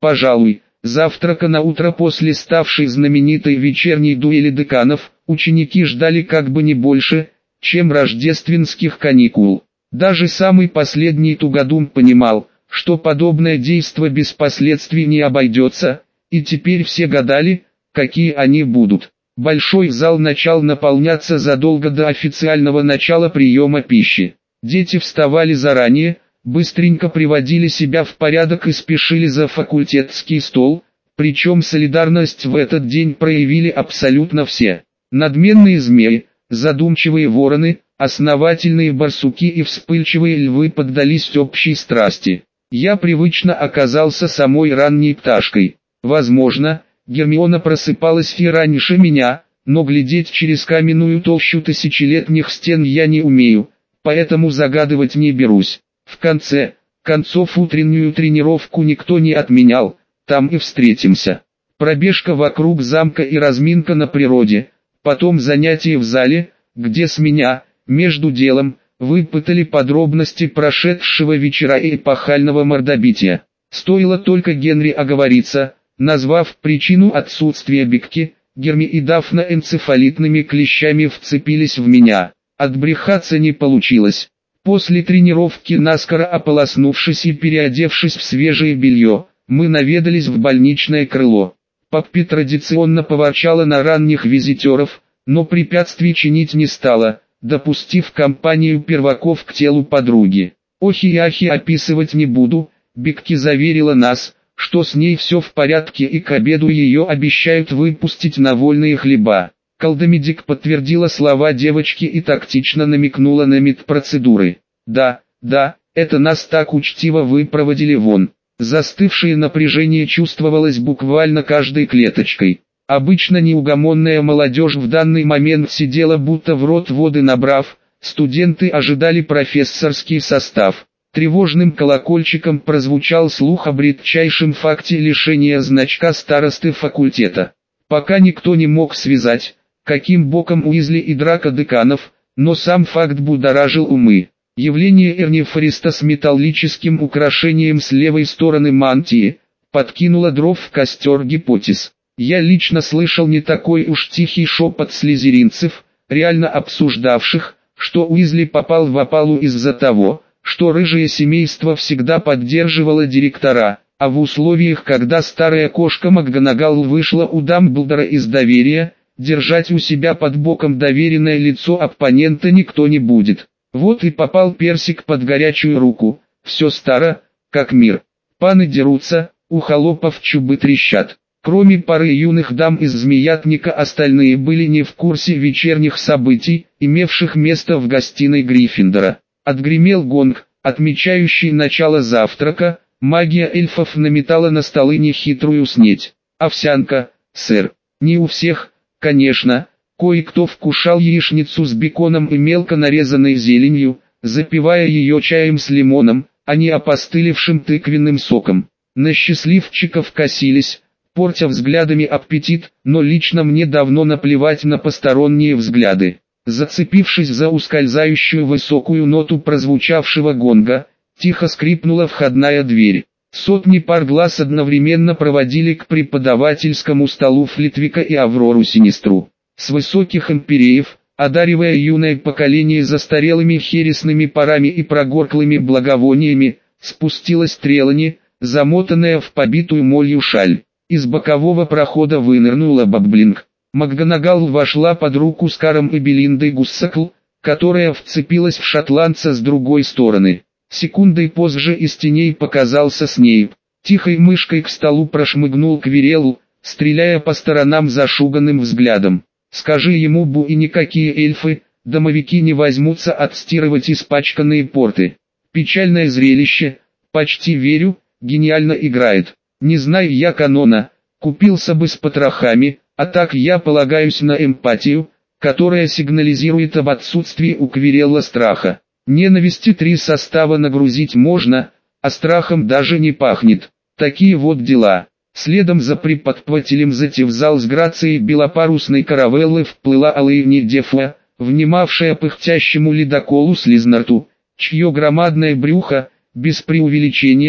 Пожалуй, завтрака на утро после ставшей знаменитой вечерней дуэли деканов, ученики ждали как бы не больше, чем рождественских каникул. Даже самый последний тугодум понимал, что подобное действо без последствий не обойдется, и теперь все гадали, какие они будут. Большой зал начал наполняться задолго до официального начала приема пищи. Дети вставали заранее, быстренько приводили себя в порядок и спешили за факультетский стол, причем солидарность в этот день проявили абсолютно все. Надменные змеи, задумчивые вороны, основательные барсуки и вспыльчивые львы поддались общей страсти. Я привычно оказался самой ранней пташкой. Возможно, Гермиона просыпалась и раньше меня, но глядеть через каменную толщу тысячелетних стен я не умею, поэтому загадывать не берусь. В конце концов утреннюю тренировку никто не отменял, там и встретимся. Пробежка вокруг замка и разминка на природе, потом занятия в зале, где с меня, между делом, выпытали подробности прошедшего вечера и эпохального мордобития. Стоило только Генри оговориться, назвав причину отсутствия Бекки, Герми и Дафна энцефалитными клещами вцепились в меня. Отбрехаться не получилось. После тренировки, наскоро ополоснувшись и переодевшись в свежее белье, мы наведались в больничное крыло. Паппи традиционно поворчала на ранних визитеров, но препятствий чинить не стала, допустив компанию перваков к телу подруги. Охи и ахи описывать не буду, Бекки заверила нас, что с ней все в порядке и к обеду ее обещают выпустить на вольные хлеба. Колдомедик подтвердила слова девочки и тактично намекнула на медпроцедуры. Да, это нас так учтиво выпроводили вон. Застывшее напряжение чувствовалось буквально каждой клеточкой. Обычно неугомонная молодежь в данный момент сидела будто в рот воды набрав, студенты ожидали профессорский состав. Тревожным колокольчиком прозвучал слух об редчайшем факте лишения значка старосты факультета. Пока никто не мог связать, каким боком Уизли и Драко деканов, но сам факт будоражил умы. Явление Эрни Фореста с металлическим украшением с левой стороны мантии подкинуло дров в костер гипотез. Я лично слышал не такой уж тихий шепот слизеринцев, реально обсуждавших, что Уизли попал в опалу из-за того, что рыжее семейство всегда поддерживало директора, а в условиях, когда старая кошка МакГонагал вышла у Дамблдора из доверия, держать у себя под боком доверенное лицо оппонента никто не будет. Вот и попал персик под горячую руку, все старо, как мир. Паны дерутся, у холопов чубы трещат. Кроме пары юных дам из Змеятника остальные были не в курсе вечерних событий, имевших место в гостиной Гриффиндора. Отгремел гонг, отмечающий начало завтрака, магия эльфов наметала на столы нехитрую снеть. Овсянка, сэр. Не у всех, конечно, кое-кто вкушал яичницу с беконом и мелко нарезанной зеленью, запивая ее чаем с лимоном, а не опостылевшим тыквенным соком. На счастливчиков косились, портя взглядами аппетит, но лично мне давно наплевать на посторонние взгляды. Зацепившись за ускользающую высокую ноту прозвучавшего гонга, тихо скрипнула входная дверь. Сотни пар глаз одновременно проводили к преподавательскому столу Флитвика и Аврору Синистру. С высоких империев, одаривая юное поколение застарелыми хересными парами и прогорклыми благовониями, спустилась Трелани, замотанная в побитую молью шаль. Из бокового прохода вынырнула Бабблинг. МакГонагал вошла под руку с Каром и Белиндой Гуссакл, которая вцепилась в шотландца с другой стороны. Секундой позже из теней показался Снейп. Тихой мышкой к столу прошмыгнул Квирелл, стреляя по сторонам зашуганным взглядом. Скажи ему Бу, и никакие эльфы, домовики не возьмутся отстирывать испачканные порты. Печальное зрелище, почти верю, гениально играет. Не знаю я канона, купился бы с потрохами, а так я полагаюсь на эмпатию, которая сигнализирует об отсутствии у Квирелла страха. Ненависти 3 состава нагрузить можно, а страхом даже не пахнет. Такие вот дела. Следом за преподавателем в зал с грацией белопарусной каравеллы вплыла Алэйни Дефуа, внимавшая пыхтящему ледоколу Слизнарту, чье громадное брюхо, без преувеличения,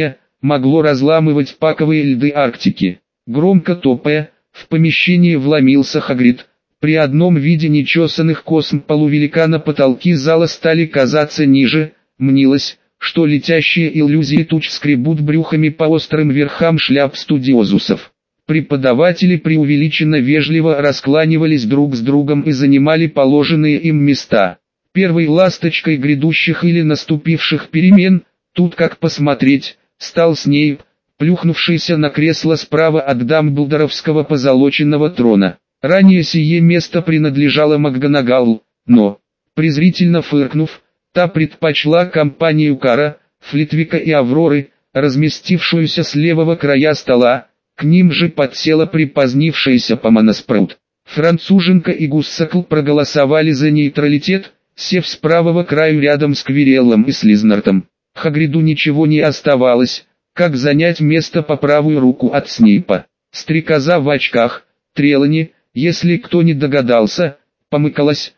могло разламывать паковые льды Арктики. Громко топая, в помещение вломился Хагрид. При одном виде нечесанных косм полувеликана потолки зала стали казаться ниже, мнилось, что летящие иллюзии туч скребут брюхами по острым верхам шляп студиозусов. Преподаватели преувеличенно вежливо раскланивались друг с другом и занимали положенные им места. Первой ласточкой грядущих или наступивших перемен, тут как посмотреть, стал Снейп, плюхнувшийся на кресло справа от дамблдоровского позолоченного трона. Ранее сие место принадлежало МакГонагал, но, презрительно фыркнув, та предпочла компанию Кара, Флитвика и Авроры, разместившуюся с левого края стола, к ним же подсела припозднившаяся Помона Спраут. Француженка и Гуссакл проголосовали за нейтралитет, сев с правого краю рядом с Квиреллом и Слизнартом. Хагриду ничего не оставалось, как занять место по правую руку от Снейпа. Стрекоза в очках, Трелани, если кто не догадался, помыкалась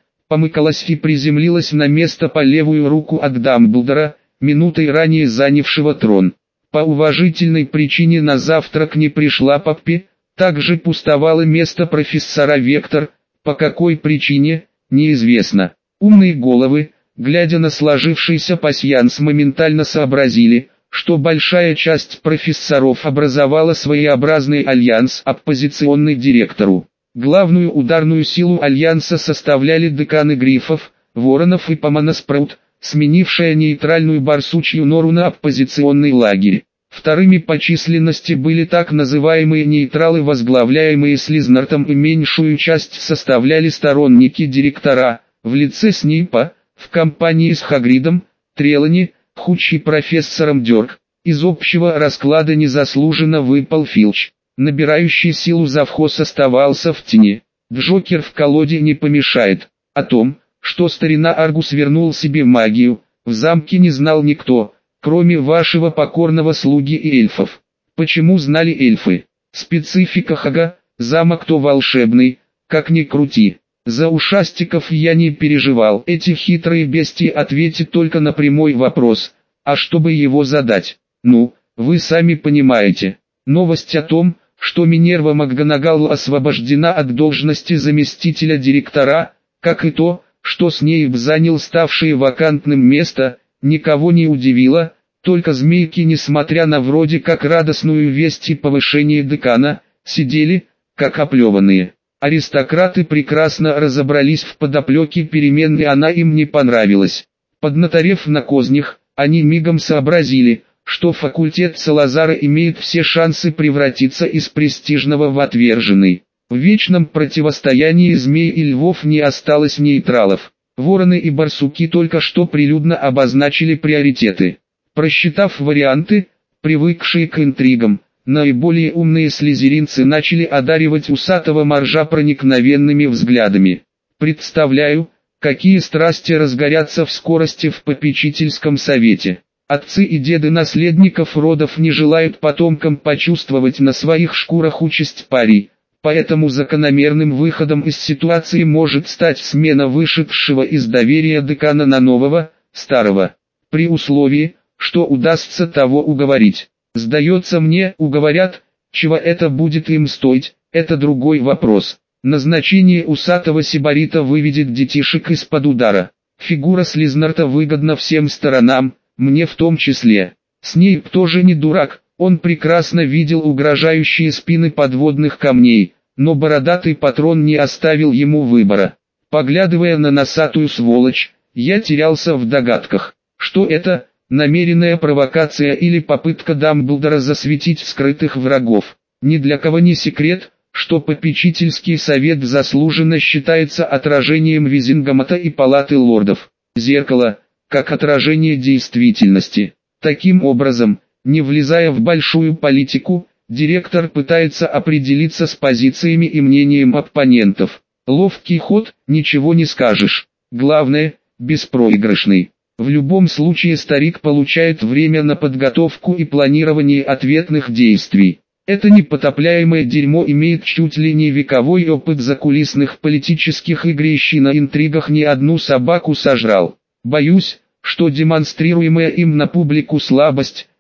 и приземлилась на место по левую руку от Дамблдора, минутой ранее занявшего трон. По уважительной причине на завтрак не пришла Поппи, также пустовало место профессора Вектор, по какой причине, неизвестно. Умные головы, глядя на сложившийся пасьянс, моментально сообразили, что большая часть профессоров образовала своеобразный альянс, оппозиционный директору. Главную ударную силу альянса составляли деканы Гриффов, Воронов и Помона Спраут, сменившая нейтральную барсучью нору на оппозиционный лагерь. Вторыми по численности были так называемые нейтралы, возглавляемые Слизнартом, и меньшую часть составляли сторонники директора, в лице Снейпа, в компании с Хагридом, Трелани, Хуч и профессором Дёрк. Из общего расклада незаслуженно выпал Филч. Набирающий силу завхоз оставался в тени. Джокер в колоде не помешает. О том, что старина Аргус вернул себе магию, в замке не знал никто, кроме вашего покорного слуги и эльфов. Почему знали эльфы? Специфика Хага, замок то волшебный, как ни крути. За ушастиков я не переживал. Эти хитрые бестии ответят только на прямой вопрос, а чтобы его задать? Ну, вы сами понимаете. Новость о том, что Минерва МакГонагал освобождена от должности заместителя директора, как и то, что Снейп занял ставшее вакантным место, никого не удивила, только змейки, несмотря на вроде как радостную весть и повышение декана, сидели, как оплеванные. Аристократы прекрасно разобрались в подоплеке перемен, и она им не понравилась. Поднаторев на кознях, они мигом сообразили, что факультет Салазара имеет все шансы превратиться из престижного в отверженный. В вечном противостоянии змей и львов не осталось нейтралов. Вороны и барсуки только что прилюдно обозначили приоритеты. Просчитав варианты, привыкшие к интригам, наиболее умные слизеринцы начали одаривать усатого моржа проникновенными взглядами. Представляю, какие страсти разгорятся в скорости в попечительском совете. Отцы и деды наследников родов не желают потомкам почувствовать на своих шкурах участь парий, поэтому закономерным выходом из ситуации может стать смена вышедшего из доверия декана на нового, старого, при условии, что удастся того уговорить. Сдается мне, уговорят, чего это будет им стоить, это другой вопрос. Назначение усатого сибарита выведет детишек из-под удара. Фигура Слизнарта выгодна всем сторонам, мне в том числе. Снейп тоже не дурак, он прекрасно видел угрожающие спины подводных камней, но бородатый патрон не оставил ему выбора. Поглядывая на носатую сволочь, я терялся в догадках, что это, намеренная провокация или попытка Дамблдора засветить скрытых врагов. Ни для кого не секрет, что попечительский совет заслуженно считается отражением Визингамата и Палаты лордов. Зеркало, как отражение действительности. Таким образом, не влезая в большую политику, директор пытается определиться с позициями и мнением оппонентов. Ловкий ход, ничего не скажешь. Главное, беспроигрышный. В любом случае старик получает время на подготовку и планирование ответных действий. Это непотопляемое дерьмо имеет чуть ли не вековой опыт закулисных политических игрищ и на интригах ни одну собаку сожрал. Боюсь, что демонстрируемая им на публику слабость,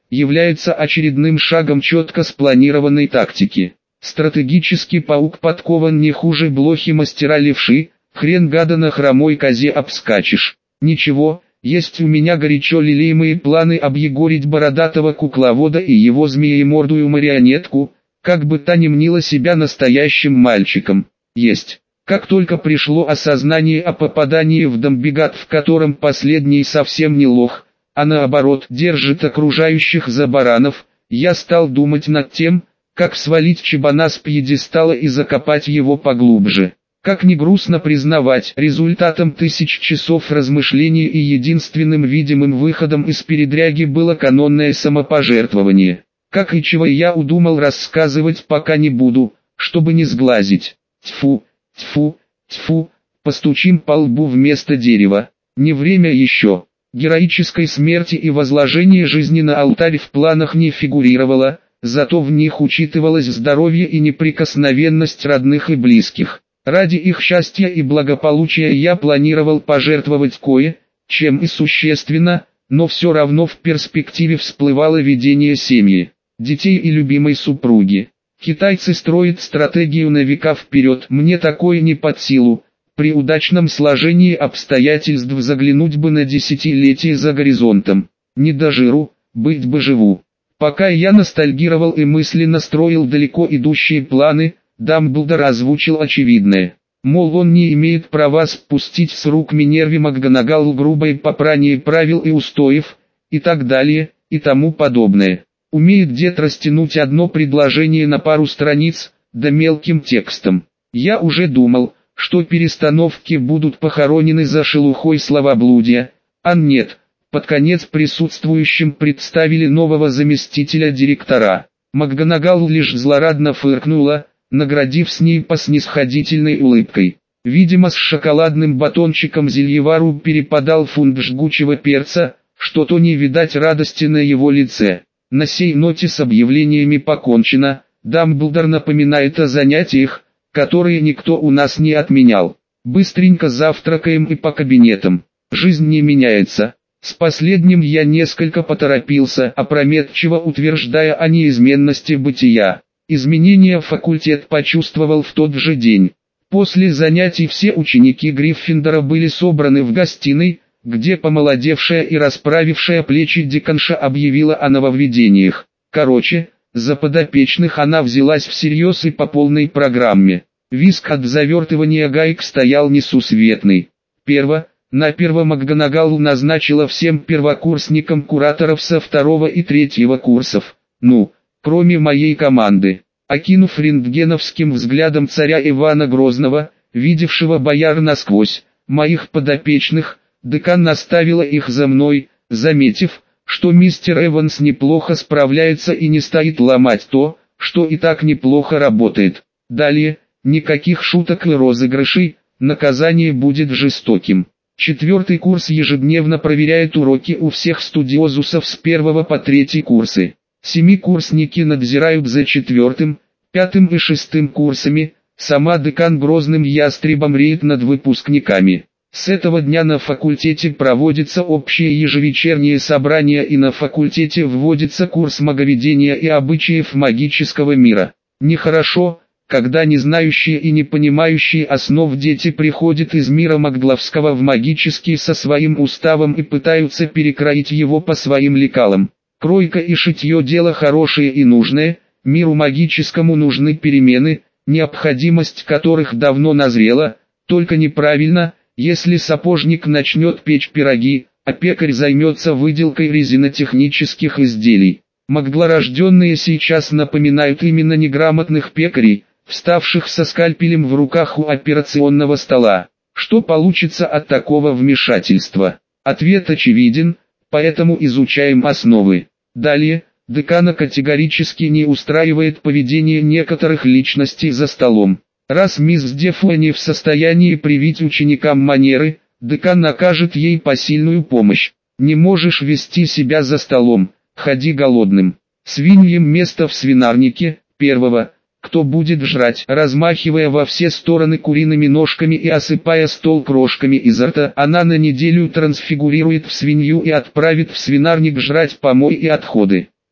является очередным шагом четко спланированной тактики. Стратегический паук подкован не хуже блохи мастера левши, хрен гада на хромой козе обскачешь. Ничего, есть у меня горячо лелеемые планы объегорить бородатого кукловода и его змеемордую марионетку, как бы та ни мнила себя настоящим мальчиком. Есть. Как только пришло осознание о попадании в Домбегат, в котором последний совсем не лох, а наоборот держит окружающих за баранов, я стал думать над тем, как свалить чебана с пьедестала и закопать его поглубже. Как ни грустно признавать, результатом 1000 часов размышлений и единственным видимым выходом из передряги было канонное самопожертвование. Как и чего я удумал рассказывать пока не буду, чтобы не сглазить. Тьфу, тьфу, тьфу, постучим по лбу вместо дерева. Не время еще. Героической смерти и возложения жизни на алтарь в планах не фигурировало, зато в них учитывалось здоровье и неприкосновенность родных и близких. Ради их счастья и благополучия я планировал пожертвовать кое-чем и существенно, но все равно в перспективе всплывало ведение семьи, детей и любимой супруги. Китайцы строят стратегию на века вперед, мне такое не под силу. При удачном сложении обстоятельств заглянуть бы на десятилетие за горизонтом. Не до жиру, быть бы живу. Пока я ностальгировал и мысленно строил далеко идущие планы, Дамблдор озвучил очевидное. Мол, он не имеет права спустить с рук Минерве МакГонагал грубое попрание правил и устоев, и так далее, и тому подобное. Умеет дед растянуть одно предложение на пару страниц, да мелким текстом. Я уже думал, что перестановки будут похоронены за шелухой словоблудия, а нет, под конец присутствующим представили нового заместителя директора. МакГонагал лишь злорадно фыркнула, наградив с ней по снисходительной улыбкой. Видимо, с шоколадным батончиком Зельевару перепадал фунт жгучего перца, что-то не видать радости на его лице. На сей ноте с объявлениями покончено, Дамблдор напоминает о занятиях, которые никто у нас не отменял. Быстренько завтракаем и по кабинетам. Жизнь не меняется. С последним я несколько поторопился, опрометчиво утверждая о неизменности бытия. Изменения факультет почувствовал в тот же день. После занятий все ученики Гриффиндора были собраны в гостиной, где помолодевшая и расправившая плечи деканша объявила о нововведениях. Короче, за подопечных она взялась всерьез и по полной программе. Визг от завертывания гаек стоял несусветный. Наперво МакГонагал назначила всем первокурсникам кураторов со 2 и 3 курсов. Кроме моей команды. Окинув рентгеновским взглядом царя Ивана Грозного, видевшего бояр насквозь, моих подопечных, декан наставила их за мной, заметив, что мистер Эванс неплохо справляется и не стоит ломать то, что и так неплохо работает. Далее, никаких шуток и розыгрышей, наказание будет жестоким. 4 курс ежедневно проверяет уроки у всех студиозусов с 1 по 3 курсы. 7-курсники надзирают за 4, 5 и 6 курсами, сама декан грозным ястребом реет над выпускниками. С этого дня на факультете проводится общее ежевечернее собрание и на факультете вводится курс маговедения и обычаев магического мира. Нехорошо, когда не знающие и не понимающие основ дети приходят из мира магловского в магический со своим уставом и пытаются перекроить его по своим лекалам. Кройка и шитье дело хорошее и нужное, миру магическому нужны перемены, необходимость которых давно назрела, только неправильно, если сапожник начнет печь пироги, а пекарь займется выделкой резинотехнических изделий. Маглорожденные сейчас напоминают именно неграмотных пекарей, вставших со скальпелем в руках у операционного стола. Что получится от такого вмешательства? Ответ очевиден. Поэтому изучаем основы. Далее, декана категорически не устраивает поведение некоторых личностей за столом. Раз мисс Дефуа не в состоянии привить ученикам манеры, декан окажет ей посильную помощь. Не можешь вести себя за столом, ходи голодным. Свиньям место в свинарнике. Кто будет жрать, размахивая во все стороны куриными ножками и осыпая стол крошками изо рта, она на неделю трансфигурирует в свинью и отправит в свинарник жрать помой и отходы.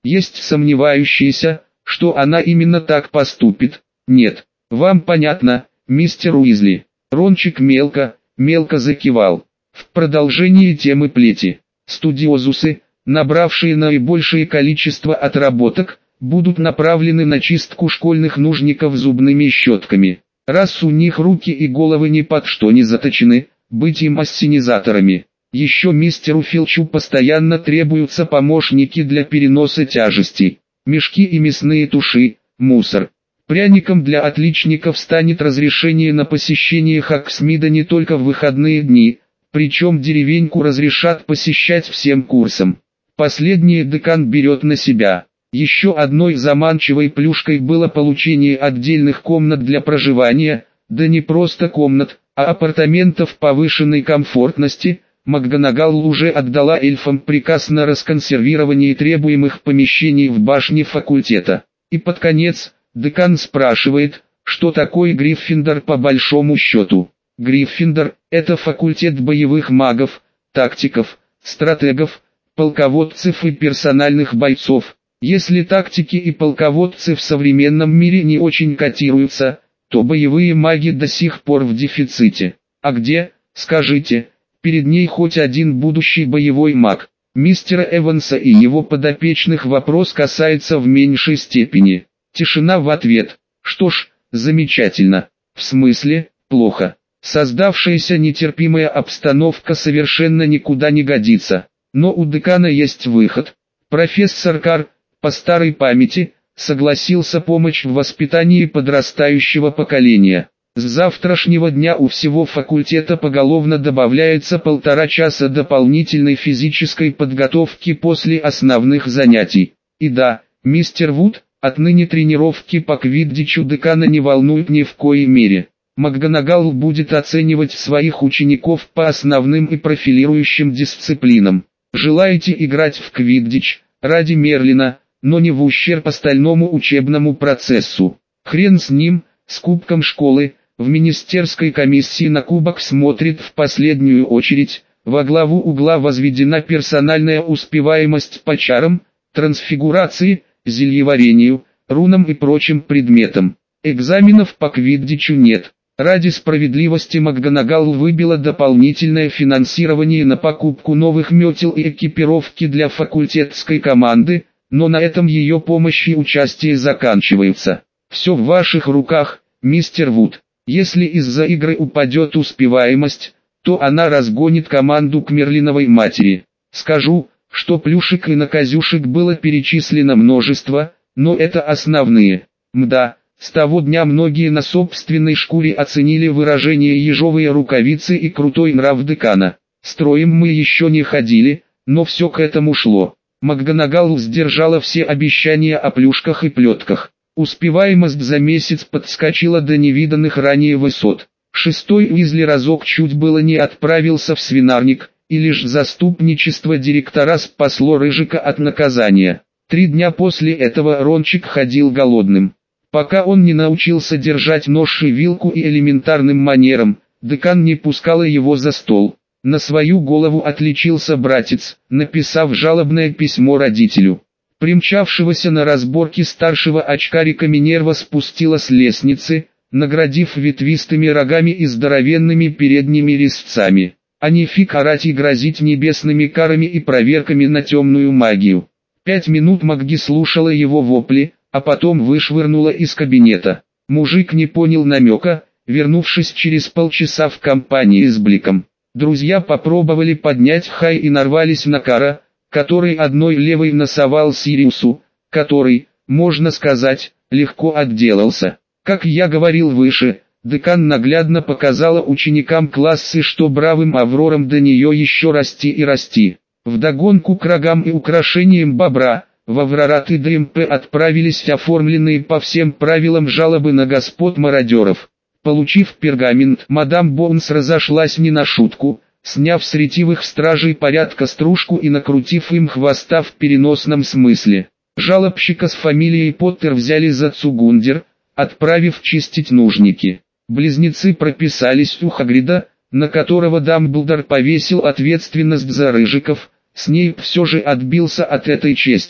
Есть сомневающиеся, что она именно так поступит. Нет, вам понятно, мистер Уизли. Рончик мелко закивал. В продолжении темы плети, студиозусы, набравшие наибольшее количество отработок, будут направлены на чистку школьных нужников зубными щетками. Раз у них руки и головы ни под что не заточены, быть им ассенизаторами. Еще мистеру Филчу постоянно требуются помощники для переноса тяжестей, мешки и мясные туши, мусор. Пряником для отличников станет разрешение на посещение Хаксмида не только в выходные дни, причем деревеньку разрешат посещать всем курсам. Последнее декан берет на себя. Еще одной заманчивой плюшкой было получение отдельных комнат для проживания, да не просто комнат, а апартаментов повышенной комфортности. МакГонагал уже отдала эльфам приказ на расконсервирование требуемых помещений в башне факультета. И под конец, декан спрашивает, что такое Гриффиндор по большому счету. Гриффиндор – это факультет боевых магов, тактиков, стратегов, полководцев и персональных бойцов. Если тактики и полководцы в современном мире не очень котируются, то боевые маги до сих пор в дефиците. А где, скажите, перед ней хоть один будущий боевой маг? Мистера Эванса и его подопечных вопрос касается в меньшей степени. Тишина в ответ. Что ж, замечательно. В смысле, плохо. Создавшаяся нетерпимая обстановка совершенно никуда не годится. Но у декана есть выход. Профессор Кар, по старой памяти, согласился помочь в воспитании подрастающего поколения. С завтрашнего дня у всего факультета поголовно добавляется 1,5 часа дополнительной физической подготовки после основных занятий. И да, мистер Вуд, отныне тренировки по квиддичу декана не волнуют ни в коей мере. МакГонагал будет оценивать своих учеников по основным и профилирующим дисциплинам. Желаете играть в квиддич ради Мерлина, но не в ущерб остальному учебному процессу? Хрен с ним, с кубком школы. В министерской комиссии на кубок смотрит в последнюю очередь. Во главу угла возведена персональная успеваемость по чарам, трансфигурации, зельеварению, рунам и прочим предметам. Экзаменов по квиддичу нет. Ради справедливости МакГонагал выбила дополнительное финансирование на покупку новых метел и экипировки для факультетской команды, но на этом ее помощь и участие заканчиваются. Все в ваших руках, мистер Вуд. Если из-за игры упадет успеваемость, то она разгонит команду к Мерлиновой матери. Скажу, что плюшек и наказюшек было перечислено множество, но это основные. Мда, с того дня многие на собственной шкуре оценили выражение «ежовые рукавицы» и крутой нрав декана. Строем мы еще не ходили, но все к этому шло. МакГонагал сдержала все обещания о плюшках и плетках. Успеваемость за месяц подскочила до невиданных ранее высот. Шестой Уизли разок чуть было не отправился в свинарник, и лишь заступничество директора спасло Рыжика от наказания. 3 дня после этого Рончик ходил голодным. Пока он не научился держать нож и вилку и элементарным манерам, декан не пускала его за стол. На свою голову отличился братец, написав жалобное письмо родителю. Примчавшегося на разборки старшего очкарика Минерва спустила с лестницы, наградив ветвистыми рогами и здоровенными передними резцами. А не фиг орать и грозить небесными карами и проверками на темную магию. 5 минут Макги слушала его вопли, а потом вышвырнула из кабинета. Мужик не понял намека, вернувшись через полчаса в компании с Бликом. Друзья попробовали поднять Хай и нарвались на Кара, который одной левой насовал Сириусу, который, можно сказать, легко отделался. Как я говорил выше, декан наглядно показала ученикам классы, что бравым Аврорам до нее еще расти и расти. Вдогонку к рогам и украшениям бобра, в Аврорат и ДМП отправились оформленные по всем правилам жалобы на господ мародеров. Получив пергамент, мадам Боунс разошлась не на шутку, сняв с ретивых стражей порядка стружку и накрутив им хвоста в переносном смысле. Жалобщика с фамилией Поттер взяли за цугундер, отправив чистить нужники. Близнецы прописались у Хагрида, на которого Дамблдор повесил ответственность за Рыжиков, Снейп все же отбился от этой чести.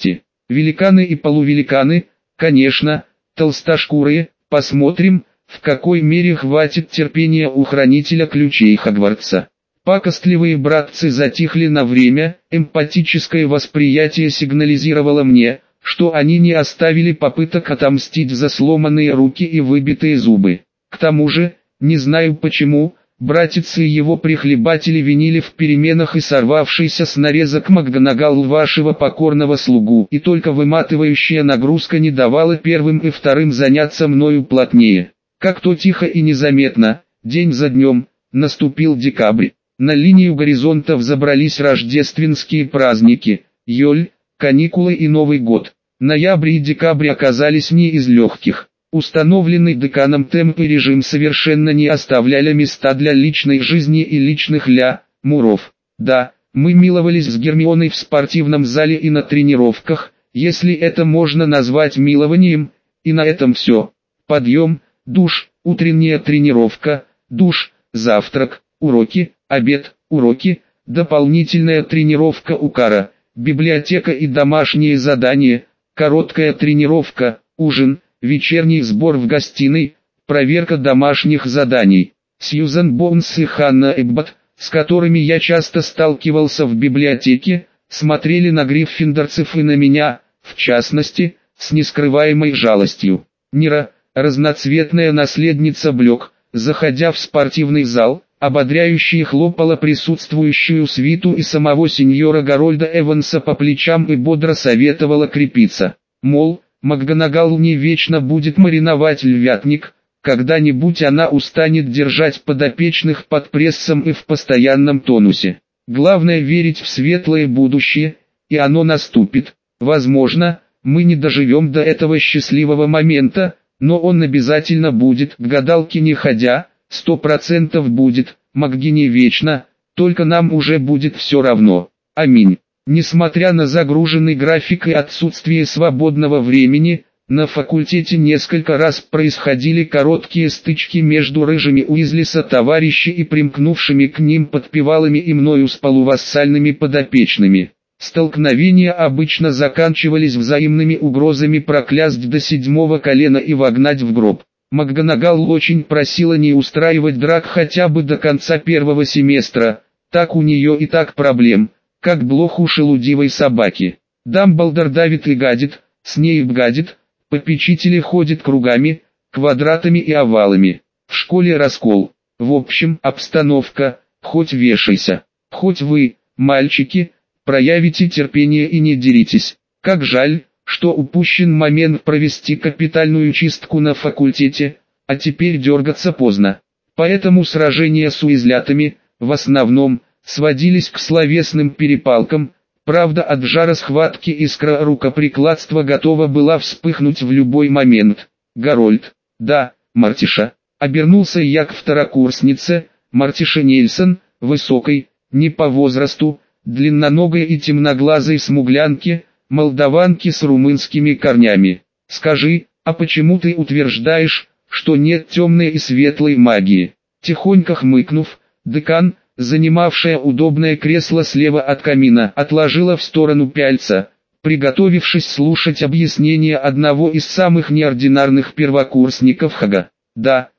Великаны и полувеликаны, конечно, толстошкурые, посмотрим, в какой мере хватит терпения у хранителя ключей Хогвартса. Пакостливые братцы затихли на время, эмпатическое восприятие сигнализировало мне, что они не оставили попыток отомстить за сломанные руки и выбитые зубы. К тому же, не знаю почему, братицы и его прихлебатели винили в переменах и сорвавшийся с нарезок МакГонагал вашего покорного слугу, и только выматывающая нагрузка не давала первым и вторым заняться мною плотнее. Как-то тихо и незаметно, день за днем, наступил декабрь. На линию горизонта взобрались рождественские праздники, Йоль, каникулы и Новый год. Ноябрь и декабрь оказались не из легких. Установленный деканом темп и режим совершенно не оставляли места для личной жизни и личных муров. Да, мы миловались с Гермионой в спортивном зале и на тренировках, если это можно назвать милованием, и на этом все. Подъем, душ, утренняя тренировка, душ, завтрак, уроки, обед, уроки, дополнительная тренировка у Кара, библиотека и домашние задания, короткая тренировка, ужин, вечерний сбор в гостиной, проверка домашних заданий. Сьюзан Боунс и Ханна Эбботт, с которыми я часто сталкивался в библиотеке, смотрели на гриффиндорцев и на меня, в частности, с нескрываемой жалостью. Нира, разноцветная наследница Блёк, заходя в спортивный зал, ободряюще хлопала присутствующую свиту и самого сеньора Гарольда Эванса по плечам и бодро советовала крепиться. Мол, МакГонагал не вечно будет мариновать львятник, когда-нибудь она устанет держать подопечных под прессом и в постоянном тонусе. Главное верить в светлое будущее, и оно наступит. Возможно, мы не доживем до этого счастливого момента, но он обязательно будет, к гадалке не ходя, 100% будет, МакГи не вечно, только нам уже будет все равно. Аминь. Несмотря на загруженный график и отсутствие свободного времени, на факультете несколько раз происходили короткие стычки между рыжими Уизли сотоварищи и примкнувшими к ним подпевалами и мною с полувассальными подопечными. Столкновения обычно заканчивались взаимными угрозами проклясть до 7-го колена и вогнать в гроб. МакГонагал очень просила не устраивать драк хотя бы до конца первого семестра, так у нее и так проблем, как блох у шелудивой собаки. Дамблдор давит и гадит, Снейп гадит, попечители ходят кругами, квадратами и овалами. В школе раскол. В общем, обстановка, хоть вешайся. Хоть вы, мальчики, проявите терпение и не деритесь. Как жаль, что упущен момент провести капитальную чистку на факультете, а теперь дергаться поздно. Поэтому сражения с уизлятами, в основном, сводились к словесным перепалкам, правда от жара схватки искра рукоприкладства готова была вспыхнуть в любой момент. Гарольд, да, Мартиша, обернулся я к второкурснице, Мартише Нельсон, высокой, не по возрасту, длинноногой и темноглазой смуглянке, молдаванки с румынскими корнями. Скажи, а почему ты утверждаешь, что нет темной и светлой магии? Тихонько хмыкнув, декан, занимавшая удобное кресло слева от камина, отложила в сторону пяльца, приготовившись слушать объяснение одного из самых неординарных первокурсников Хага. Да,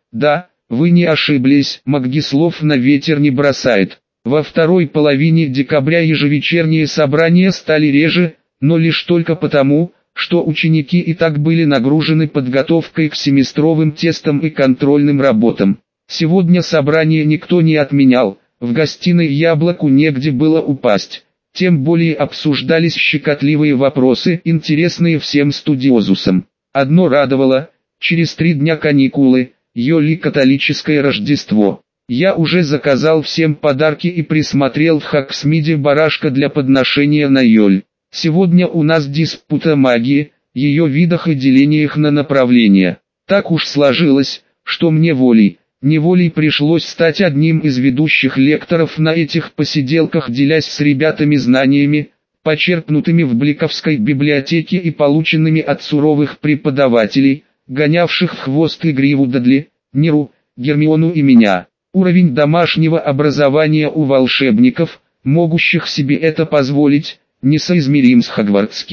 вы не ошиблись, МакГи слов на ветер не бросает. Во второй половине декабря ежевечерние собрания стали реже, но лишь только потому, что ученики и так были нагружены подготовкой к семестровым тестам и контрольным работам. Сегодня собрание никто не отменял, в гостиной Яблоку негде было упасть, тем более обсуждались щекотливые вопросы, интересные всем студиозусам. Одно радовало, через 3 дня каникулы, Йоли католическое Рождество. Я уже заказал всем подарки и присмотрел в Хоксмиде барашка для подношения на Йоль. Сегодня у нас диспута магии, ее видах и делениях на направления. Так уж сложилось, что мне волей-неволей пришлось стать одним из ведущих лекторов на этих посиделках, делясь с ребятами знаниями, почерпнутыми в Бликовской библиотеке и полученными от суровых преподавателей, гонявших в хвост и гриву Дадли, Ниру, Гермиону и меня. Уровень домашнего образования у волшебников, могущих себе это позволить, несоизмерим с хогвартским.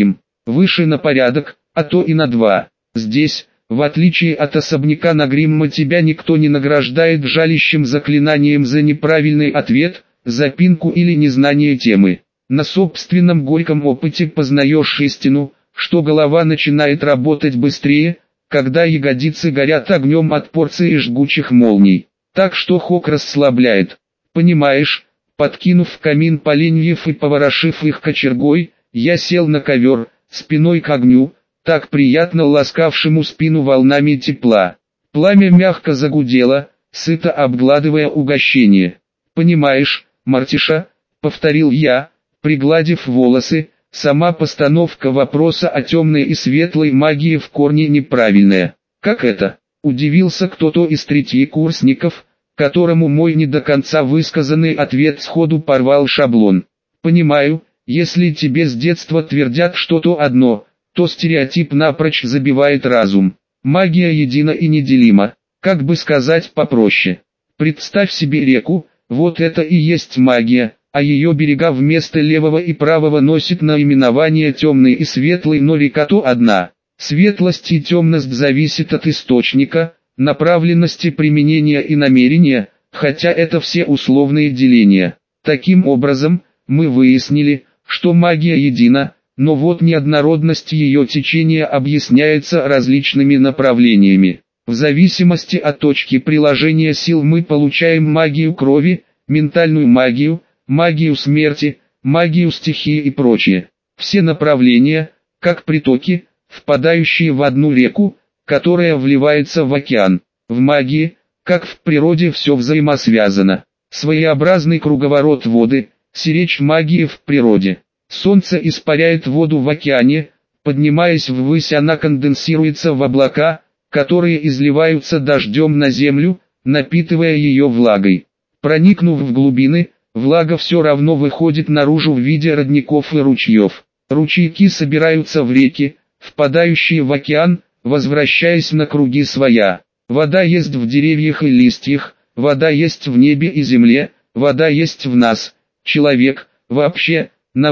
выше на порядок, а то и на 2. Здесь, в отличие от особняка Нагримма, тебя никто не награждает жалящим заклинанием за неправильный ответ, запинку или незнание темы. На собственном горьком опыте познаешь истину, что голова начинает работать быстрее, когда ягодицы горят огнем от порции жгучих молний. Так что Хок расслабляет. Понимаешь, подкинув в камин поленьев и поворошив их кочергой, я сел на ковер, спиной к огню, так приятно ласкавшему спину волнами тепла. Пламя мягко загудело, сыто обгладывая угощение. «Понимаешь, Мартиша», — повторил я, пригладив волосы, сама постановка вопроса о темной и светлой магии в корне неправильная. «Как это?» — удивился кто-то из третьекурсников, которому мой не до конца высказанный ответ сходу порвал шаблон. «Понимаю, если тебе с детства твердят что-то одно, то стереотип напрочь забивает разум. Магия едина и неделима, как бы сказать попроще. Представь себе реку, вот это и есть магия, а ее берега вместо левого и правого носит наименование темный и светлый, но река-то одна. Светлость и темность зависит от источника, направленности применения и намерения, хотя это все условные деления. Таким образом, мы выяснили, что магия едина, но вот неоднородность ее течения объясняется различными направлениями. В зависимости от точки приложения сил мы получаем магию крови, ментальную магию, магию смерти, магию стихии и прочее. Все направления, как притоки, впадающие в одну реку, которая вливается в океан. В магии, как в природе, все взаимосвязано. Своеобразный круговорот воды, сиречь магии в природе. Солнце испаряет воду в океане, поднимаясь ввысь, она конденсируется в облака, которые изливаются дождем на землю, напитывая ее влагой. Проникнув в глубины, влага все равно выходит наружу в виде родников и ручьев. Ручейки собираются в реки, впадающие в океан, возвращаясь на круги своя. Вода есть в деревьях и листьях, вода есть в небе и земле, вода есть в нас. Человек, вообще, на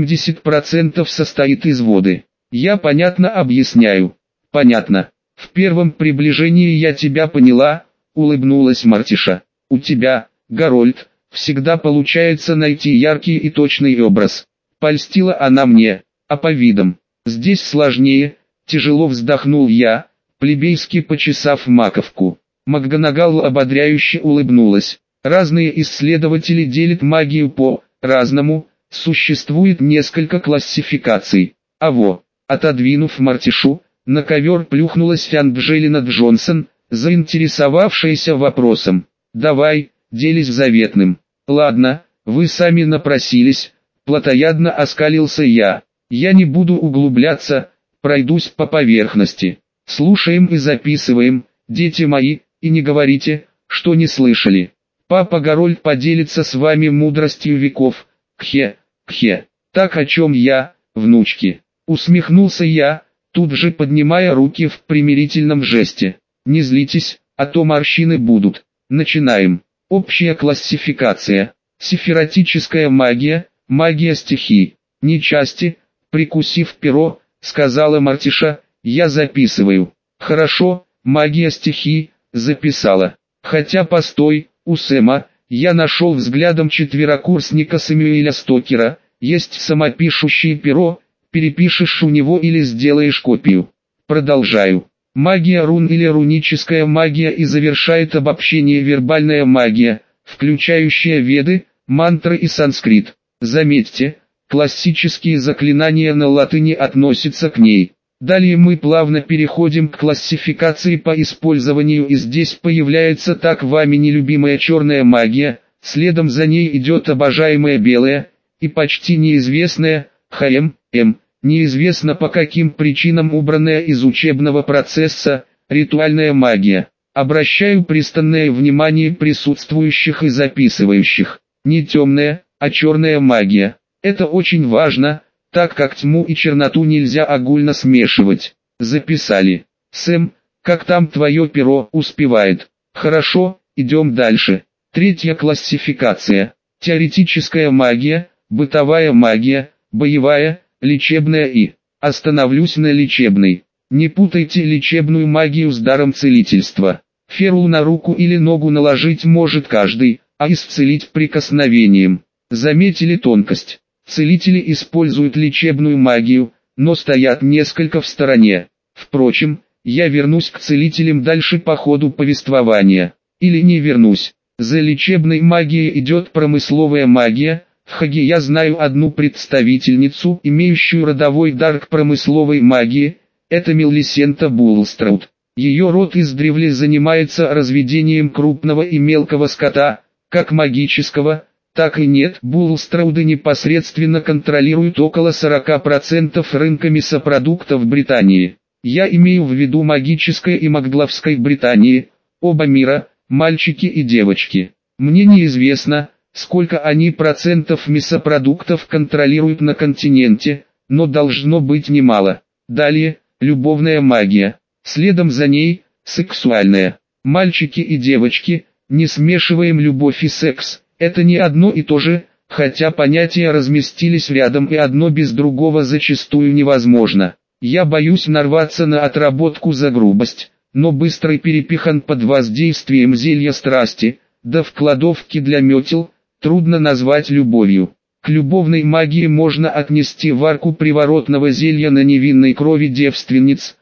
80% состоит из воды. Я понятно объясняю? Понятно. В первом приближении я тебя поняла, улыбнулась Мартиша. У тебя, Гарольд, всегда получается найти яркий и точный образ. Польстила она мне, а по видам. Здесь сложнее, тяжело вздохнул я, плебейски почесав маковку. МакГонагал ободряюще улыбнулась. Разные исследователи делят магию по-разному, существует несколько классификаций. Отодвинув Мартишу, на ковер плюхнулась Анджелина Джонсон, заинтересовавшаяся вопросом. «Давай, делись заветным». «Ладно, вы сами напросились», плотоядно оскалился я. «Я не буду углубляться, пройдусь по поверхности. Слушаем и записываем, дети мои, и не говорите, что не слышали. Папа Гарольд поделится с вами мудростью веков. Кхе, кхе. Так о чем я, внучки?» Усмехнулся я, тут же поднимая руки в примирительном жесте. «Не злитесь, а то морщины будут. Начинаем. Общая классификация. Сефиротическая магия, магия стихий. Нечасти», прикусив перо, сказала Мартиша, «я записываю». «Хорошо, магия стихий», записала. Хотя постой, у Сэма, я нашел взглядом четверокурсника Сэмюэля Стокера, есть самопишущее перо, перепишешь у него или сделаешь копию. Продолжаю. Магия рун или руническая магия и завершает обобщение вербальная магия, включающая веды, мантры и санскрит. Заметьте, классические заклинания на латыни относятся к ней. Далее мы плавно переходим к классификации по использованию, и здесь появляется так вами нелюбимая черная магия, следом за ней идет обожаемая белая, и почти неизвестная, неизвестно по каким причинам убранная из учебного процесса, ритуальная магия. Обращаю пристальное внимание присутствующих и записывающих. Не темная, а черная магия. Это очень важно, так как тьму и черноту нельзя огульно смешивать. Записали. Сэм, как там твое перо успевает? Хорошо, идем дальше. Третья классификация. Теоретическая магия, бытовая магия, боевая, лечебная и Остановлюсь на лечебной. Не путайте лечебную магию с даром целительства. Ферул на руку или ногу наложить может каждый, а исцелить прикосновением. Заметили тонкость? Целители используют лечебную магию, но стоят несколько в стороне. Впрочем, я вернусь к целителям дальше по ходу повествования. Или не вернусь. За лечебной магией идет промысловая магия. В Хаге я знаю одну представительницу, имеющую родовой дар к промысловой магии. Это Мелисента Булстраут. Ее род издревле занимается разведением крупного и мелкого скота, как магического, так и нет. Булстрауды непосредственно контролируют около 40% рынка мясопродуктов Британии. Я имею в виду магической и магдловской Британии, оба мира, мальчики и девочки. Мне неизвестно, сколько они процентов мясопродуктов контролируют на континенте, но должно быть немало. Далее, любовная магия. Следом за ней, сексуальная. Мальчики и девочки, не смешиваем любовь и секс, это не одно и то же, хотя понятия разместились рядом и одно без другого зачастую невозможно. Я боюсь нарваться на отработку за грубость, но быстрый перепихан под воздействием зелья страсти, да в кладовке для метел, трудно назвать любовью. К любовной магии можно отнести варку приворотного зелья на невинной крови девственниц,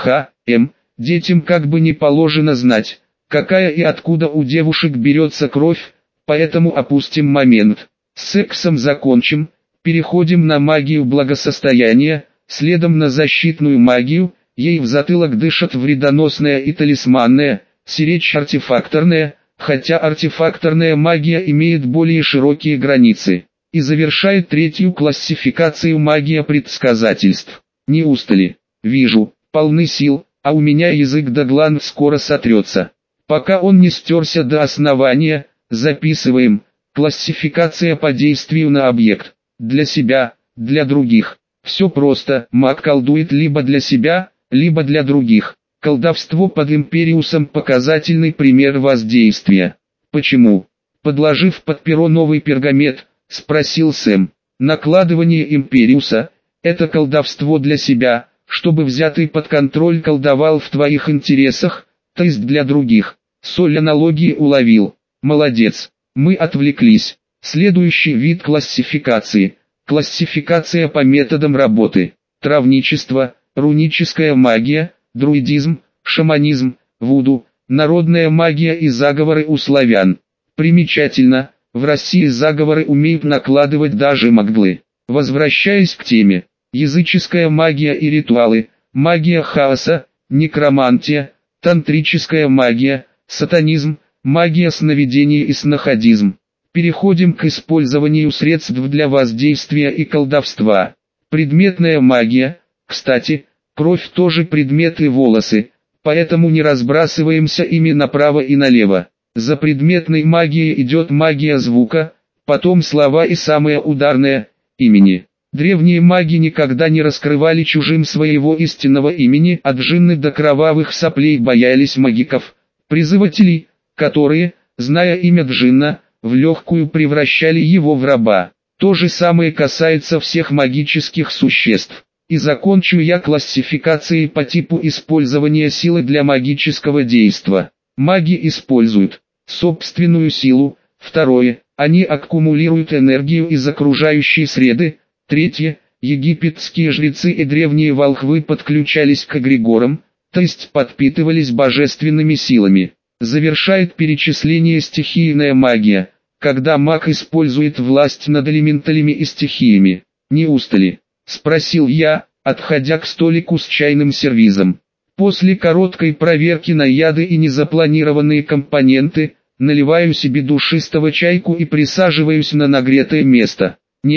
КХ-М. Детям как бы не положено знать, какая и откуда у девушек берется кровь, поэтому опустим момент. С сексом закончим, переходим на магию благосостояния, следом на защитную магию, ей в затылок дышат вредоносная и талисманная, сиречь артефакторная, хотя артефакторная магия имеет более широкие границы. И завершает третью классификацию магия предсказательств. Не устали? Вижу, полны сил, а у меня язык до гланд скоро сотрется. Пока он не стерся до основания, записываем. Классификация по действию на объект. Для себя, для других. Все просто, маг колдует либо для себя, либо для других. Колдовство под Империусом показательный пример воздействия. Почему? Подложив под перо новый пергамент, спросил Сэм. Накладывание Империуса – это колдовство для себя, чтобы взятый под контроль колдовал в твоих интересах, то есть для других. Соль аналогии уловил. Молодец. Мы отвлеклись. Следующий вид классификации. Классификация по методам работы. Травничество, руническая магия, друидизм, шаманизм, вуду, народная магия и заговоры у славян. Примечательно, в России заговоры умеют накладывать даже магдлы. Возвращаясь к теме. Языческая магия и ритуалы, магия хаоса, некромантия, тантрическая магия, сатанизм, магия сновидений и сноходизм. Переходим к использованию средств для воздействия и колдовства. Предметная магия, кстати, кровь тоже предмет и волосы, поэтому не разбрасываемся ими направо и налево. За предметной магией идет магия звука, потом слова и самое ударное – имени. Древние маги никогда не раскрывали чужим своего истинного имени, от джинны до кровавых соплей боялись магиков, призывателей, которые, зная имя джинна, в легкую превращали его в раба. То же самое касается всех магических существ. И закончу я классификацией по типу использования силы для магического действа. Маги используют собственную силу. Второе, они аккумулируют энергию из окружающей среды. Третье, египетские жрецы и древние волхвы подключались к эгрегорам, то есть подпитывались божественными силами. Завершает перечисление стихийная магия, когда маг использует власть над элементалями и стихиями. Не устали? Спросил я, отходя к столику с чайным сервизом. После короткой проверки на яды и незапланированные компоненты, наливаю себе душистого чайку и присаживаюсь на нагретое место.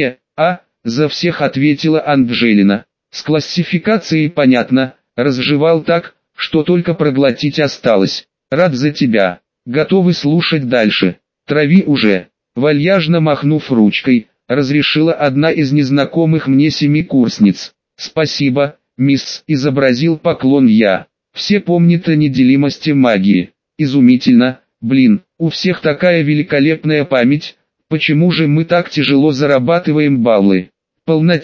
За всех ответила Анджелина. С классификацией понятно, разжевал так, что только проглотить осталось. Рад за тебя. Готовы слушать дальше. Трави уже. Вальяжно махнув ручкой, разрешила одна из незнакомых мне семикурсниц. Спасибо, мисс, изобразил поклон я. Все помнят о неделимости магии. Изумительно, блин, у всех такая великолепная память. Почему же мы так тяжело зарабатываем баллы? Полноте,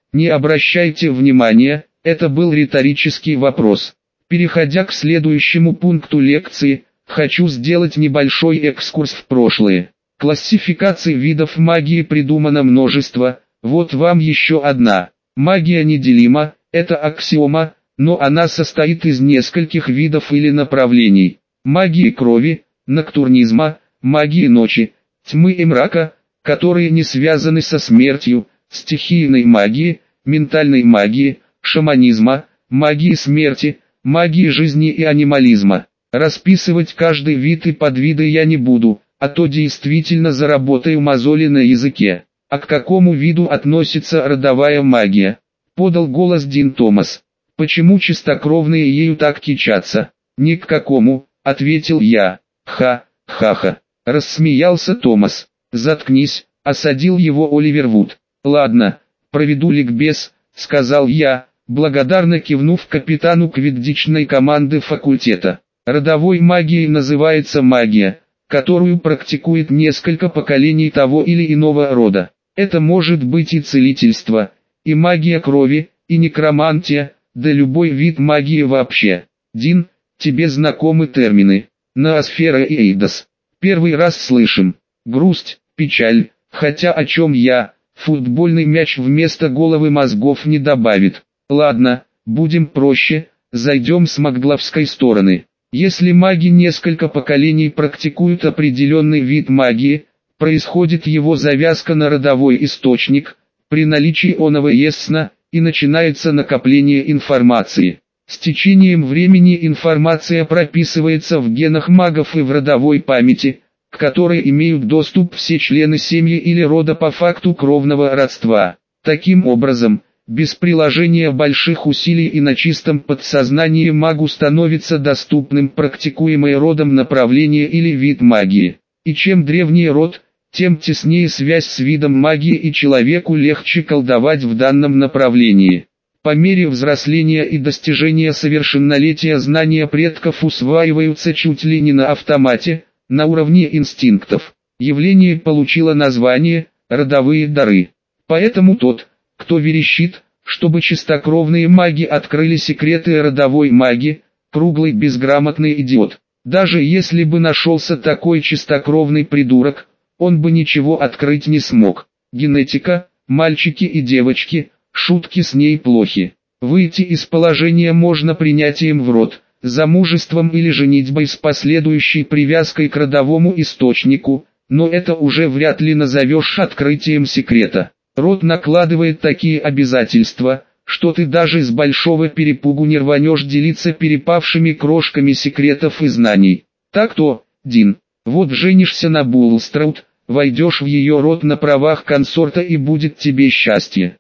Не обращайте внимания, это был риторический вопрос. Переходя к следующему пункту лекции, хочу сделать небольшой экскурс в прошлое. Классификаций видов магии придумано множество, вот вам еще одна. Магия неделима, это аксиома, но она состоит из нескольких видов или направлений. Магии крови, ноктурнизма, магии ночи, тьмы и мрака, которые не связаны со смертью, стихийной магии, ментальной магии, шаманизма, магии смерти, магии жизни и анимализма. Расписывать каждый вид и подвиды я не буду, а то действительно заработаю мозоли на языке. А к какому виду относится родовая магия? Подал голос Дин Томас. Почему чистокровные ею так кичатся? Ни к какому, ответил я. Ха-ха-ха. Рассмеялся Томас. Заткнись, осадил его Оливер Вуд. Ладно, проведу ликбез, сказал я, благодарно кивнув капитану квиддичной команды факультета. Родовой магией называется магия, которую практикует несколько поколений того или иного рода. Это может быть и целительство, и магия крови, и некромантия, да любой вид магии вообще. Дин, тебе знакомы термины? Ноосфера и Эйдос. Первый раз слышим. Грусть, печаль, хотя о чем я, футбольный мяч вместо головы мозгов не добавит. Ладно, будем проще, зайдем с магловской стороны. Если маги несколько поколений практикуют определенный вид магии, происходит его завязка на родовой источник, при наличии оного ясно, и начинается накопление информации. С течением времени информация прописывается в генах магов и в родовой памяти, к которой имеют доступ все члены семьи или рода по факту кровного родства. Таким образом, без приложения больших усилий и на чистом подсознании магу становится доступным практикуемое родом направление или вид магии. И чем древнее род, тем теснее связь с видом магии и человеку легче колдовать в данном направлении. По мере взросления и достижения совершеннолетия знания предков усваиваются чуть ли не на автомате, на уровне инстинктов. Явление получило название «родовые дары». Поэтому тот, кто верещит, чтобы чистокровные маги открыли секреты родовой магии, круглый безграмотный идиот. Даже если бы нашелся такой чистокровный придурок, он бы ничего открыть не смог. Генетика, мальчики и девочки, шутки с ней плохи. Выйти из положения можно принятием в род, замужеством или женитьбой с последующей привязкой к родовому источнику, но это уже вряд ли назовешь открытием секрета. Род накладывает такие обязательства, что ты даже с большого перепугу не рванешь делиться перепавшими крошками секретов и знаний. Так-то, Дин, вот женишься на Булстраут, войдешь в ее род на правах консорта и будет тебе счастье.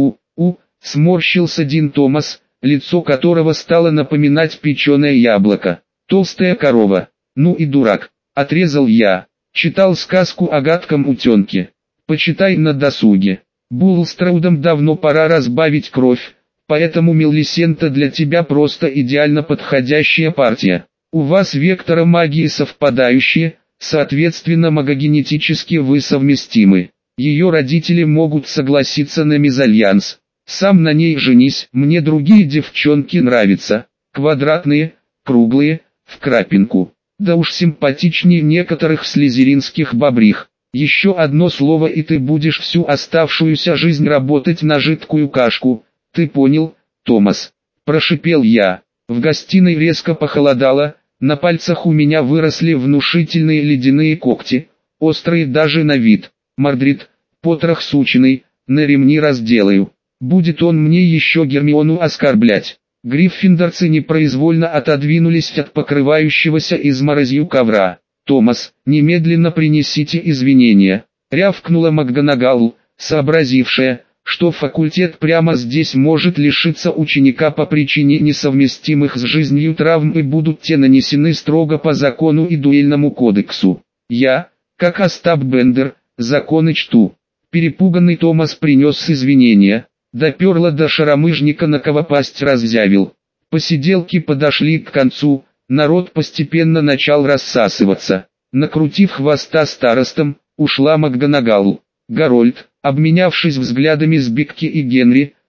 Сморщился Дин Томас, лицо которого стало напоминать печеное яблоко. Толстая корова. Ну и дурак, отрезал я. Читал сказку о гадком утенке. Почитай на досуге. Булстраудам давно пора разбавить кровь, поэтому Мелисента для тебя просто идеально подходящая партия. У вас вектора магии совпадающие, соответственно магогенетически вы совместимы. Ее родители могут согласиться на мезальянс. Сам на ней женись, мне другие девчонки нравятся. Квадратные, круглые, в крапинку. Да уж симпатичнее некоторых слизеринских бобрих. Еще одно слово и ты будешь всю оставшуюся жизнь работать на жидкую кашку. Ты понял, Томас? Прошипел я. В гостиной резко похолодало, на пальцах у меня выросли внушительные ледяные когти, острые даже на вид. Мордрид, потрох сучиный, на ремни разделаю. Будет он мне еще Гермиону оскорблять. Гриффиндорцы непроизвольно отодвинулись от покрывающегося изморозью ковра. «Томас, немедленно принесите извинения», — рявкнула МакГонагал, сообразившая, что факультет прямо здесь может лишиться ученика по причине несовместимых с жизнью травм и будут те нанесены строго по закону и дуэльному кодексу. Я, как Остап Бендер, законы чту. Перепуганный Томас принес извинения, доперла до шаромыжника, на кого пасть раззявил. Посиделки подошли к концу, народ постепенно начал рассасываться. Накрутив хвоста старостам, ушла МакГонагал. Гарольд, обменявшись взглядами с Бикки и Генри,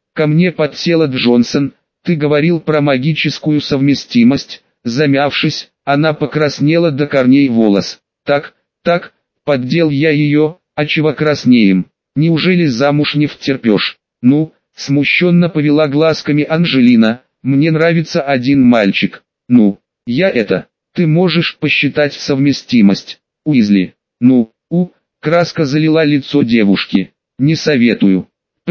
Ко мне подсела Джонсон. Ты говорил про магическую совместимость. Замявшись, она покраснела до корней волос. Так, поддел я ее, а чего краснеем? Неужели замуж не втерпешь? Ну, смущенно повела глазками Анжелина, мне нравится один мальчик. Ну, ты можешь посчитать совместимость. Уизли. Ну, краска залила лицо девушки. Не советую.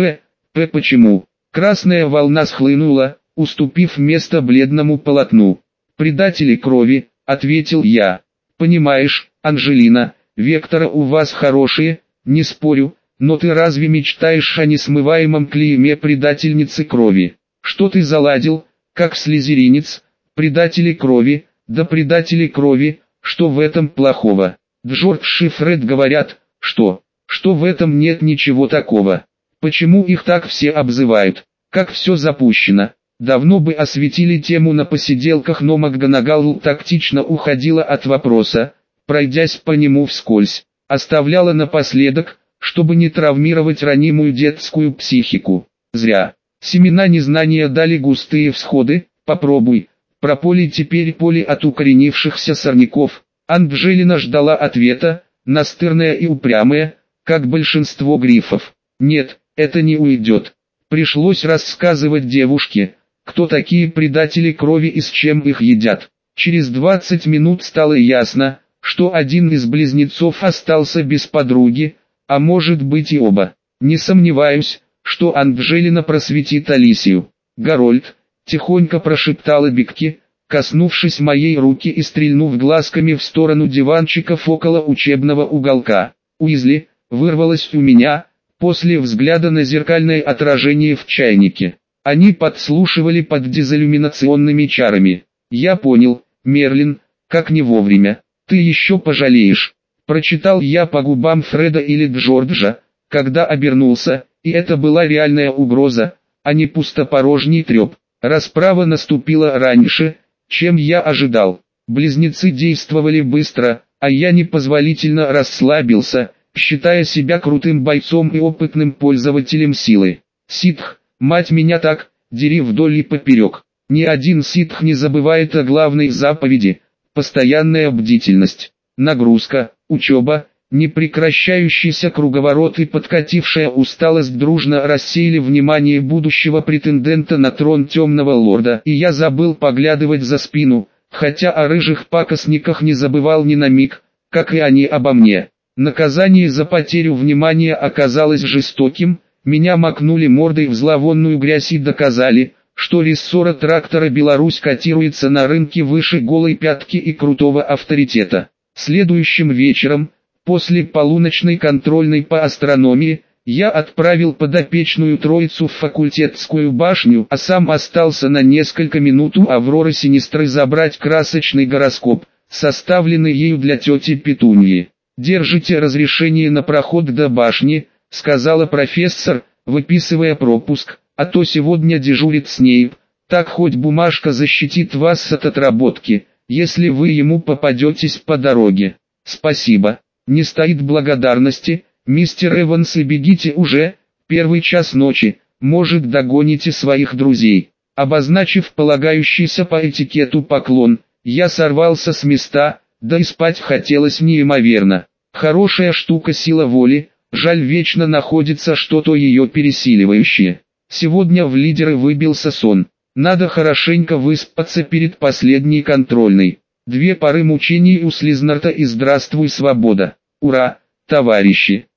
Почему? Красная волна схлынула, уступив место бледному полотну. «Предатели крови», — ответил я. «Понимаешь, Анжелина, векторы у вас хорошие, не спорю, но ты разве мечтаешь о несмываемом клейме предательницы крови? Что ты заладил, как слизеринец? Предатели крови, да предатели крови, что в этом плохого? Джордж и Фред говорят, что в этом нет ничего такого. Почему их так все обзывают? Как все запущено? Давно бы осветили тему на посиделках, но МакГонагал тактично уходила от вопроса, пройдясь по нему вскользь, оставляла напоследок, чтобы не травмировать ранимую детскую психику. Зря. Семена незнания дали густые всходы, попробуй. Прополи теперь поле от укоренившихся сорняков. Анжелина ждала ответа, настырная и упрямая, как большинство грифов. Нет, это не уйдет. Пришлось рассказывать девушке, кто такие предатели крови и с чем их едят. Через 20 минут стало ясно, что один из близнецов остался без подруги, а может быть и оба. Не сомневаюсь, что Анжелина просветит Алисию. «Гарольд», — тихонько прошептала Бикки, коснувшись моей руки и стрельнув глазками в сторону диванчиков около учебного уголка. «Уизли», — вырвалось у меня, после взгляда на зеркальное отражение в чайнике. Они подслушивали под дезиллюминационными чарами. Я понял, Мерлин, как не вовремя. Ты еще пожалеешь. Прочитал я по губам Фреда или Джорджа, когда обернулся, и это была реальная угроза, а не пустопорожний треп. Расправа наступила раньше, чем я ожидал. Близнецы действовали быстро, а я непозволительно расслабился, считая себя крутым бойцом и опытным пользователем силы. Ситх, мать меня так, дери вдоль и поперек. Ни один ситх не забывает о главной заповеди – постоянная бдительность. Нагрузка, учеба, непрекращающийся круговорот и подкатившая усталость дружно рассеяли внимание будущего претендента на трон темного лорда, и я забыл поглядывать за спину, хотя о рыжих пакостниках не забывал ни на миг, как и они обо мне. Наказание за потерю внимания оказалось жестоким, меня макнули мордой в зловонную грязь и доказали, что рессора трактора «Беларусь» котируется на рынке выше голой пятки и крутого авторитета. Следующим вечером, после полуночной контрольной по астрономии, я отправил подопечную троицу в факультетскую башню, а сам остался на несколько минут у Авроры Синистры забрать красочный гороскоп, составленный ею для тети Петуньи. «Держите разрешение на проход до башни», — сказала профессор, выписывая пропуск, «а то сегодня дежурит Снейп, так хоть бумажка защитит вас от отработки, если вы ему попадетесь по дороге». «Спасибо, не стоит благодарности, мистер Эванс, и бегите уже, 1 час ночи, может догоните своих друзей». Обозначив полагающийся по этикету поклон, я сорвался с места, да и спать хотелось неимоверно. Хорошая штука сила воли, жаль вечно находится что-то ее пересиливающее. Сегодня в лидеры выбился сон. Надо хорошенько выспаться перед последней контрольной. 2 пары мучений у Слизнарта и здравствуй свобода. Ура, товарищи!